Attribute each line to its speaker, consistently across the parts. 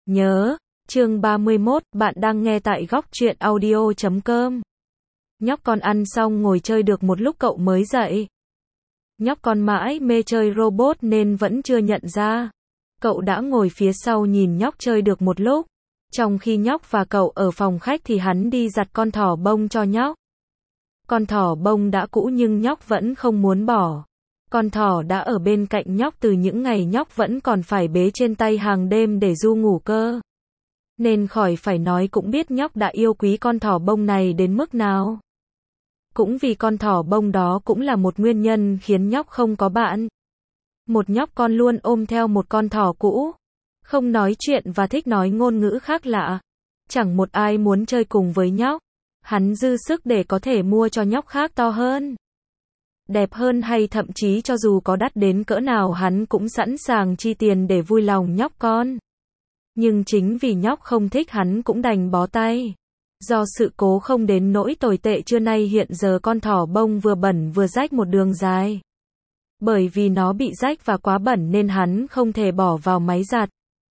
Speaker 1: Nhớ, chương 31, bạn đang nghe tại góc truyện audio.com. Nhóc con ăn xong ngồi chơi được một lúc cậu mới dậy. Nhóc con mãi mê chơi robot nên vẫn chưa nhận ra. Cậu đã ngồi phía sau nhìn nhóc chơi được một lúc. Trong khi nhóc và cậu ở phòng khách thì hắn đi giặt con thỏ bông cho nhóc. Con thỏ bông đã cũ nhưng nhóc vẫn không muốn bỏ. Con thỏ đã ở bên cạnh nhóc từ những ngày nhóc vẫn còn phải bế trên tay hàng đêm để ru ngủ cơ. Nên khỏi phải nói cũng biết nhóc đã yêu quý con thỏ bông này đến mức nào. Cũng vì con thỏ bông đó cũng là một nguyên nhân khiến nhóc không có bạn. Một nhóc con luôn ôm theo một con thỏ cũ. Không nói chuyện và thích nói ngôn ngữ khác lạ. Chẳng một ai muốn chơi cùng với nhóc. Hắn dư sức để có thể mua cho nhóc khác to hơn, đẹp hơn hay thậm chí cho dù có đắt đến cỡ nào hắn cũng sẵn sàng chi tiền để vui lòng nhóc con. Nhưng chính vì nhóc không thích hắn cũng đành bó tay. Do sự cố không đến nỗi tồi tệ trưa nay hiện giờ con thỏ bông vừa bẩn vừa rách một đường dài. Bởi vì nó bị rách và quá bẩn nên hắn không thể bỏ vào máy giặt.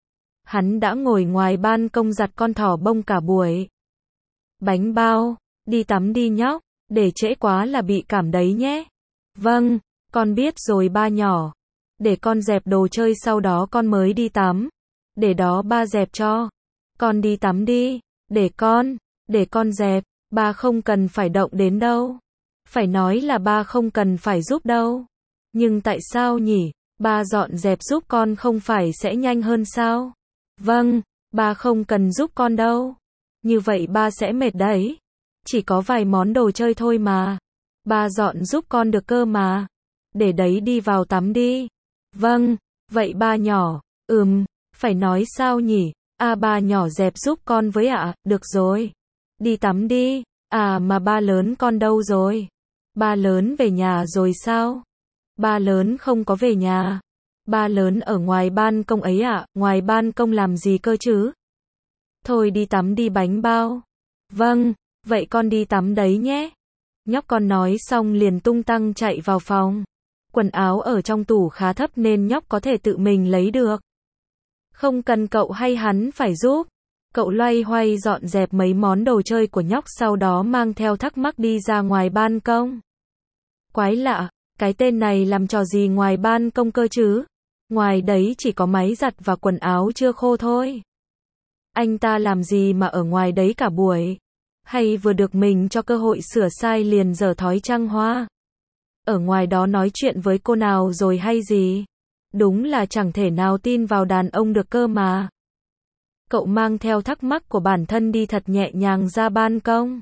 Speaker 1: Hắn đã ngồi ngoài ban công giặt con thỏ bông cả buổi. Bánh bao, đi tắm đi nhóc, để trễ quá là bị cảm đấy nhé. Vâng, con biết rồi ba nhỏ. Để con dẹp đồ chơi sau đó con mới đi tắm. Để đó ba dẹp cho. Con đi tắm đi, để con dẹp, ba không cần phải động đến đâu. Phải nói là ba không cần phải giúp đâu. Nhưng tại sao nhỉ, ba dọn dẹp giúp con không phải sẽ nhanh hơn sao? Vâng, ba không cần giúp con đâu. Như vậy ba sẽ mệt đấy. Chỉ có vài món đồ chơi thôi mà. Ba dọn giúp con được cơ mà. Để đấy đi vào tắm đi. Vâng, vậy ba nhỏ, phải nói sao nhỉ? Ba nhỏ dẹp giúp con với ạ, được rồi. Đi tắm đi. Mà ba lớn con đâu rồi? Ba lớn về nhà rồi sao? Ba lớn không có về nhà. Ba lớn ở ngoài ban công ấy ạ, ngoài ban công làm gì cơ chứ? Thôi đi tắm đi bánh bao. Vâng, vậy con đi tắm đấy nhé. Nhóc con nói xong liền tung tăng chạy vào phòng. Quần áo ở trong tủ khá thấp nên nhóc có thể tự mình lấy được. Không cần cậu hay hắn phải giúp. Cậu loay hoay dọn dẹp mấy món đồ chơi của nhóc sau đó mang theo thắc mắc đi ra ngoài ban công. Quái lạ, cái tên này làm trò gì ngoài ban công cơ chứ? Ngoài đấy chỉ có máy giặt và quần áo chưa khô thôi. Anh ta làm gì mà ở ngoài đấy cả buổi? Hay vừa được mình cho cơ hội sửa sai liền dở thói trăng hoa? Ở ngoài đó nói chuyện với cô nào rồi hay gì? Đúng là chẳng thể nào tin vào đàn ông được cơ mà. Cậu mang theo thắc mắc của bản thân đi thật nhẹ nhàng ra ban công.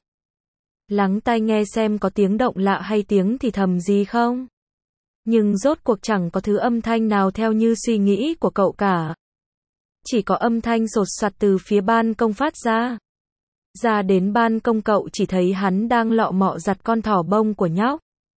Speaker 1: Lắng tai nghe xem có tiếng động lạ hay tiếng thì thầm gì không? Nhưng rốt cuộc chẳng có thứ âm thanh nào theo như suy nghĩ của cậu cả. Chỉ có âm thanh sột soạt từ phía ban công phát ra. Ra đến ban công cậu chỉ thấy hắn đang lọ mọ giặt con thỏ bông của nhóc.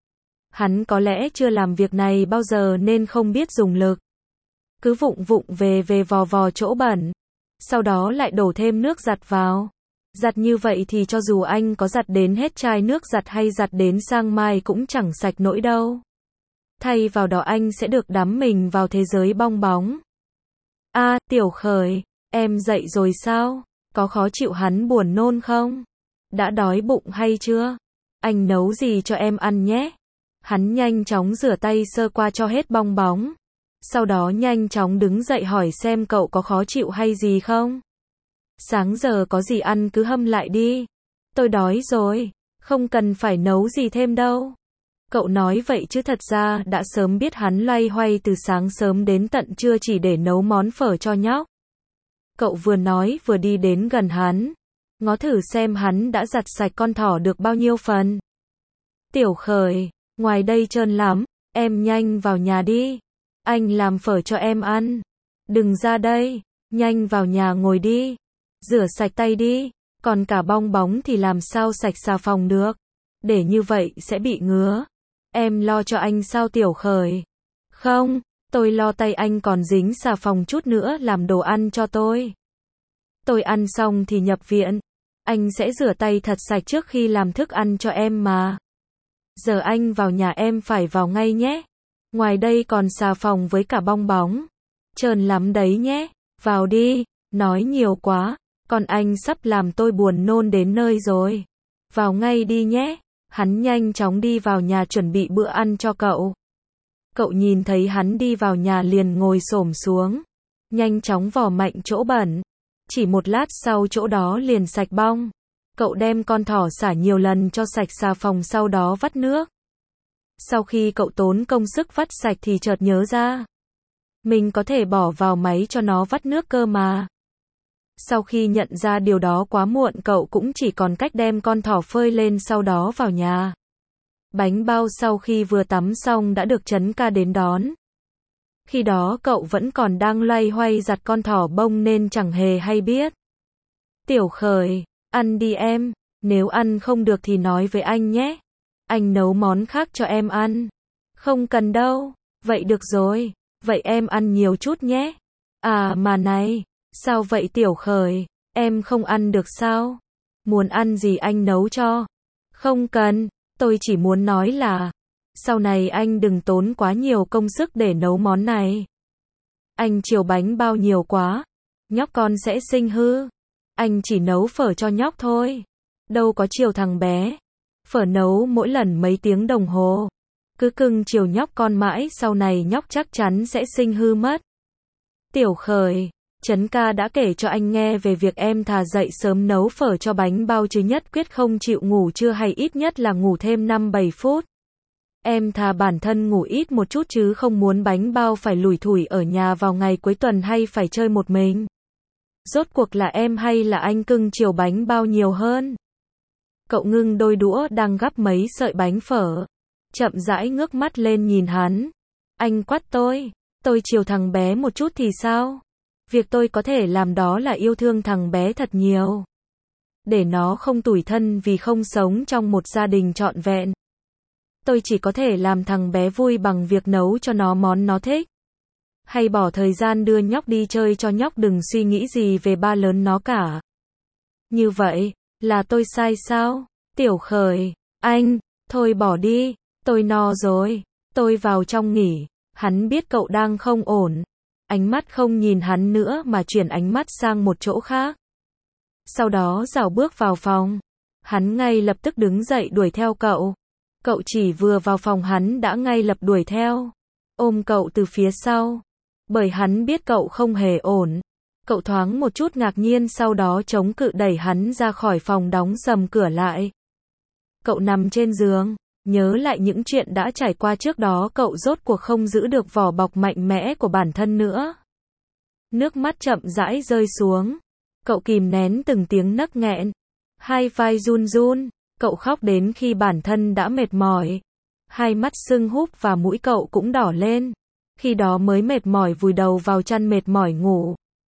Speaker 1: Hắn có lẽ chưa làm việc này bao giờ nên không biết dùng lực. Cứ vụng vụng về vò vò chỗ bẩn. Sau đó lại đổ thêm nước giặt vào. Giặt như vậy thì cho dù anh có giặt đến hết chai nước giặt hay giặt đến sang mai cũng chẳng sạch nổi đâu. Thay vào đó anh sẽ được đắm mình vào thế giới bong bóng. Tiểu Khởi, em dậy rồi sao? Có khó chịu hắn buồn nôn không? Đã đói bụng hay chưa? Anh nấu gì cho em ăn nhé? Hắn nhanh chóng rửa tay sơ qua cho hết bong bóng. Sau đó nhanh chóng đứng dậy hỏi xem cậu có khó chịu hay gì không? Sáng giờ có gì ăn cứ hâm lại đi. Tôi đói rồi, không cần phải nấu gì thêm đâu. Cậu nói vậy chứ thật ra đã sớm biết hắn loay hoay từ sáng sớm đến tận trưa chỉ để nấu món phở cho nhóc. Cậu vừa nói vừa đi đến gần hắn. Ngó thử xem hắn đã giặt sạch con thỏ được bao nhiêu phần. Tiểu Khởi, ngoài đây trơn lắm, em nhanh vào nhà đi. Anh làm phở cho em ăn. Đừng ra đây, nhanh vào nhà ngồi đi. Rửa sạch tay đi, còn cả bong bóng thì làm sao sạch xà phòng được. Để như vậy sẽ bị ngứa. Em lo cho anh sao Tiểu Khởi? Không, tôi lo tay anh còn dính xà phòng chút nữa làm đồ ăn cho tôi. Tôi ăn xong thì nhập viện. Anh sẽ rửa tay thật sạch trước khi làm thức ăn cho em mà. Giờ anh vào nhà em phải vào ngay nhé. Ngoài đây còn xà phòng với cả bong bóng. Trơn lắm đấy nhé. Vào đi. Nói nhiều quá, con anh sắp làm tôi buồn nôn đến nơi rồi. Vào ngay đi nhé. Hắn nhanh chóng đi vào nhà chuẩn bị bữa ăn cho cậu. Cậu nhìn thấy hắn đi vào nhà liền ngồi xổm xuống. Nhanh chóng vò mạnh chỗ bẩn. Chỉ một lát sau chỗ đó liền sạch bong. Cậu đem con thỏ xả nhiều lần cho sạch xà phòng sau đó vắt nước. Sau khi cậu tốn công sức vắt sạch thì chợt nhớ ra. Mình có thể bỏ vào máy cho nó vắt nước cơ mà. Sau khi nhận ra điều đó quá muộn cậu cũng chỉ còn cách đem con thỏ phơi lên sau đó vào nhà. Bánh bao sau khi vừa tắm xong đã được Trấn ca đến đón. Khi đó cậu vẫn còn đang loay hoay giặt con thỏ bông nên chẳng hề hay biết. Tiểu Khởi, ăn đi em, nếu ăn không được thì nói với anh nhé. Anh nấu món khác cho em ăn. Không cần đâu, vậy được rồi, vậy em ăn nhiều chút nhé. À mà này, sao vậy Tiểu Khởi, em không ăn được sao? Muốn ăn gì anh nấu cho? Không cần, tôi chỉ muốn nói là, sau này anh đừng tốn quá nhiều công sức để nấu món này. Anh chiều bánh bao nhiều quá, nhóc con sẽ sinh hư. Anh chỉ nấu phở cho nhóc thôi, đâu có chiều thằng bé. Phở nấu mỗi lần mấy tiếng đồng hồ. Cứ cưng chiều nhóc con mãi sau này nhóc chắc chắn sẽ sinh hư mất. Tiểu Khởi, Trấn ca đã kể cho anh nghe về việc em thà dậy sớm nấu phở cho bánh bao chứ nhất quyết không chịu ngủ trưa hay ít nhất là ngủ thêm 5-7 phút. Em thà bản thân ngủ ít một chút chứ không muốn bánh bao phải lủi thủi ở nhà vào ngày cuối tuần hay phải chơi một mình. Rốt cuộc là em hay là anh cưng chiều bánh bao nhiều hơn? Cậu ngưng đôi đũa đang gắp mấy sợi bánh phở. Chậm rãi ngước mắt lên nhìn hắn. Anh quát tôi chiều thằng bé một chút thì sao? Việc tôi có thể làm đó là yêu thương thằng bé thật nhiều. Để nó không tủi thân vì không sống trong một gia đình trọn vẹn. Tôi chỉ có thể làm thằng bé vui bằng việc nấu cho nó món nó thích. Hay bỏ thời gian đưa nhóc đi chơi cho nhóc đừng suy nghĩ gì về ba lớn nó cả. Như vậy, là tôi sai sao? Tiểu Khởi, anh, thôi bỏ đi, tôi no rồi, tôi vào trong nghỉ. Hắn biết cậu đang không ổn. Ánh mắt không nhìn hắn nữa mà chuyển ánh mắt sang một chỗ khác. Sau đó rảo bước vào phòng. Hắn ngay lập tức đứng dậy đuổi theo cậu. Cậu chỉ vừa vào phòng hắn đã ngay lập đuổi theo. Ôm cậu từ phía sau. Bởi hắn biết cậu không hề ổn. Cậu thoáng một chút ngạc nhiên sau đó chống cự đẩy hắn ra khỏi phòng đóng sầm cửa lại. Cậu nằm trên giường. Nhớ lại những chuyện đã trải qua trước đó cậu rốt cuộc không giữ được vỏ bọc mạnh mẽ của bản thân nữa. Nước mắt chậm rãi rơi xuống. Cậu kìm nén từng tiếng nấc nghẹn. Hai vai run run. Cậu khóc đến khi bản thân đã mệt mỏi. Hai mắt sưng húp và mũi cậu cũng đỏ lên. Khi đó mới mệt mỏi vùi đầu vào chăn mệt mỏi ngủ.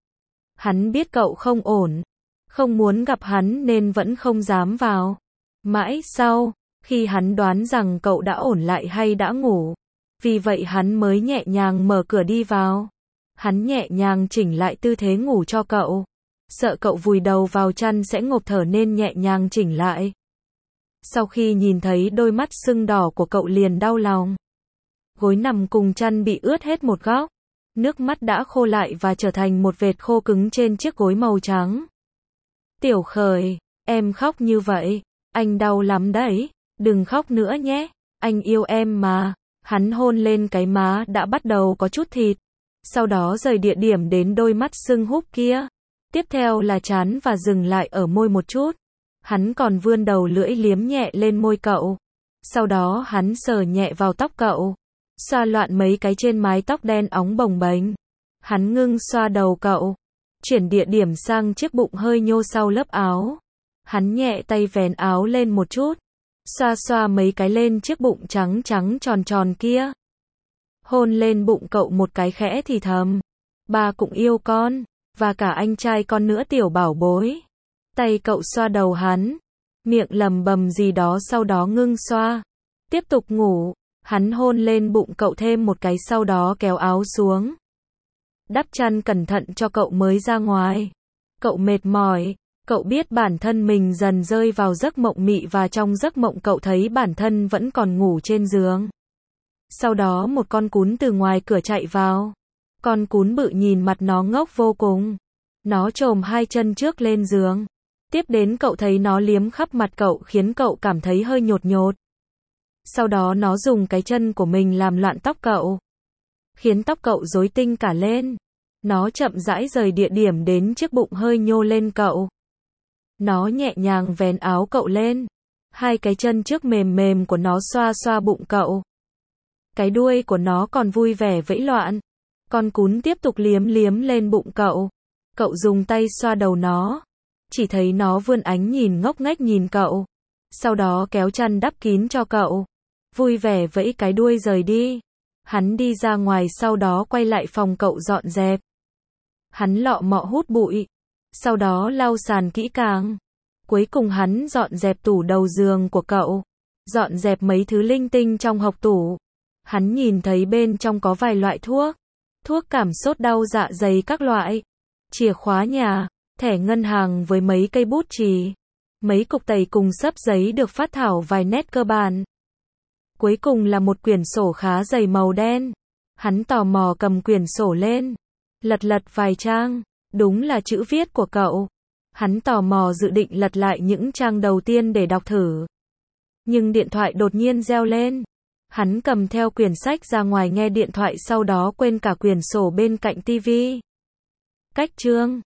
Speaker 1: Hắn biết cậu không ổn. Không muốn gặp hắn nên vẫn không dám vào. Mãi sau, khi hắn đoán rằng cậu đã ổn lại hay đã ngủ. Vì vậy hắn mới nhẹ nhàng mở cửa đi vào. Hắn nhẹ nhàng chỉnh lại tư thế ngủ cho cậu. Sợ cậu vùi đầu vào chăn sẽ ngộp thở nên nhẹ nhàng chỉnh lại. Sau khi nhìn thấy đôi mắt sưng đỏ của cậu liền đau lòng. Gối nằm cùng chăn bị ướt hết một góc. Nước mắt đã khô lại và trở thành một vệt khô cứng trên chiếc gối màu trắng. Tiểu Khởi, em khóc như vậy, anh đau lắm đấy. Đừng khóc nữa nhé, anh yêu em mà. Hắn hôn lên cái má đã bắt đầu có chút thịt. Sau đó rời địa điểm đến đôi mắt sưng húp kia. Tiếp theo là trán và dừng lại ở môi một chút. Hắn còn vươn đầu lưỡi liếm nhẹ lên môi cậu. Sau đó hắn sờ nhẹ vào tóc cậu. Xoa loạn mấy cái trên mái tóc đen óng bồng bềnh. Hắn ngưng xoa đầu cậu. Chuyển địa điểm sang chiếc bụng hơi nhô sau lớp áo. Hắn nhẹ tay vén áo lên một chút. Xoa xoa mấy cái lên chiếc bụng trắng trắng tròn tròn kia. Hôn lên bụng cậu một cái khẽ thì thầm. Ba cũng yêu con. Và cả anh trai con nữa tiểu bảo bối. Tay cậu xoa đầu hắn. Miệng lầm bầm gì đó sau đó ngưng xoa. Tiếp tục ngủ. Hắn hôn lên bụng cậu thêm một cái sau đó kéo áo xuống. Đắp chăn cẩn thận cho cậu mới ra ngoài. Cậu mệt mỏi. Cậu biết bản thân mình dần rơi vào giấc mộng mị và trong giấc mộng cậu thấy bản thân vẫn còn ngủ trên giường. Sau đó một con cún từ ngoài cửa chạy vào. Con cún bự nhìn mặt nó ngốc vô cùng. Nó chồm hai chân trước lên giường. Tiếp đến cậu thấy nó liếm khắp mặt cậu khiến cậu cảm thấy hơi nhột nhột. Sau đó nó dùng cái chân của mình làm loạn tóc cậu, khiến tóc cậu rối tinh cả lên. Nó chậm rãi rời địa điểm đến chiếc bụng hơi nhô lên cậu. Nó nhẹ nhàng vén áo cậu lên. Hai cái chân trước mềm mềm của nó xoa xoa bụng cậu. Cái đuôi của nó còn vui vẻ vẫy loạn. Con cún tiếp tục liếm liếm lên bụng cậu. Cậu dùng tay xoa đầu nó. Chỉ thấy nó vươn ánh nhìn ngốc nghếch nhìn cậu. Sau đó kéo chăn đắp kín cho cậu. Vui vẻ vẫy cái đuôi rời đi. Hắn đi ra ngoài sau đó quay lại phòng cậu dọn dẹp. Hắn lọ mọ hút bụi. Sau đó lau sàn kỹ càng. Cuối cùng hắn dọn dẹp tủ đầu giường của cậu. Dọn dẹp mấy thứ linh tinh trong hộc tủ. Hắn nhìn thấy bên trong có vài loại thuốc. Thuốc cảm sốt đau dạ dày các loại. Chìa khóa nhà, thẻ ngân hàng với mấy cây bút chì. Mấy cục tẩy cùng xấp giấy được phác thảo vài nét cơ bản. Cuối cùng là một quyển sổ khá dày màu đen. Hắn tò mò cầm quyển sổ lên. Lật lật vài trang. Đúng là chữ viết của cậu. Hắn tò mò dự định lật lại những trang đầu tiên để đọc thử. Nhưng điện thoại đột nhiên reo lên. Hắn cầm theo quyển sách ra ngoài nghe điện thoại sau đó quên cả quyển sổ bên cạnh tivi. Cách chương